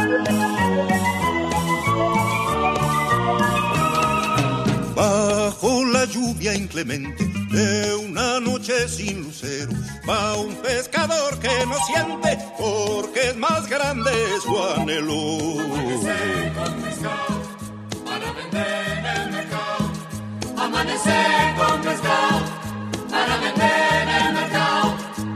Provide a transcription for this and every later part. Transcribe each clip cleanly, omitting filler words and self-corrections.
Bajo la lluvia inclemente de una noche sin lucero, va un pescador que no siente porque es más grande su anhelo. Amanecer con pescado para vender en el mercado. Amanecer con pescado para vender en el mercado.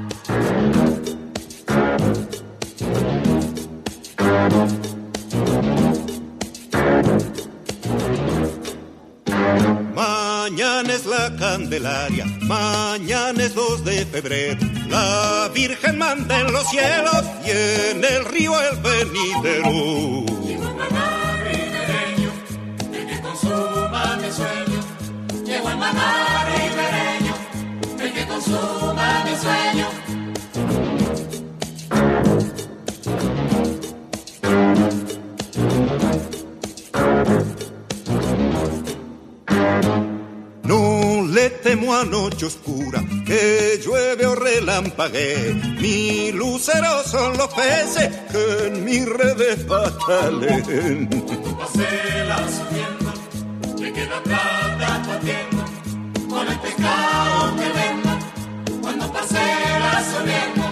Mañana es la Candelaria, mañana es 2 de febrero. La Virgen manda en los cielos y en el río el venidero. Llegó el maná ribereño, el que consuma mi sueño. Llegó el maná ribereño, el que consuma mi sueño. No le temo a noche oscura, que llueve o relampaguee. Mi lucero son los peces que en mis redes patalen. Cuando pase la subiendo, me queda plata partiendo. Con el pescado que vendo, cuando pase la subiendo.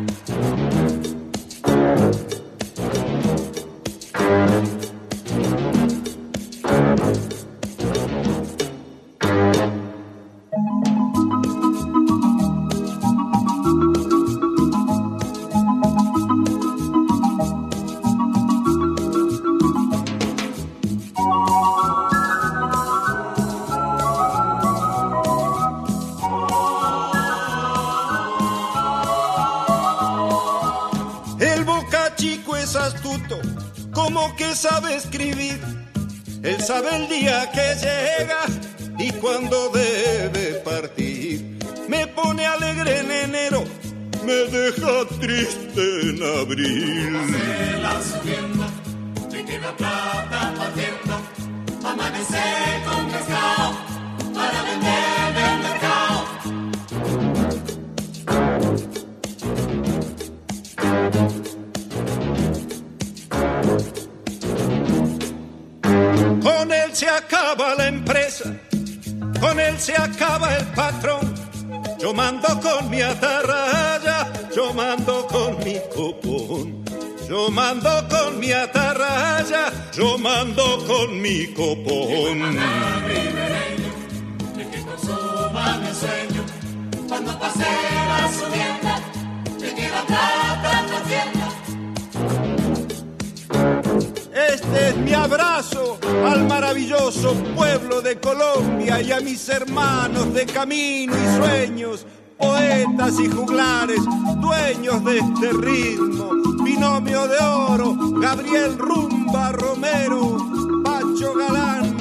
Como que sabe escribir, él sabe el día que llega y cuando debe partir. Me pone alegre en enero, me deja triste en abril. Pase la subiendo, me queda plata partiendo. Amanecer con pescado para vender en el mercado. Con él se acaba la empresa, con él se acaba el patrón. Yo mando con mi atarraya, yo mando con mi copón. Yo mando con mi atarraya, yo mando con mi copón. Ribereño, el que consuma mi sueño. Cuando pase la subienda, me queda plata partiendo. Este es mi abrazo al maravilloso pueblo de Colombia y a mis hermanos de camino y sueños, poetas y juglares, dueños de este ritmo. Binomio de oro, Gabriel Rumba Romero, Pacho Galán,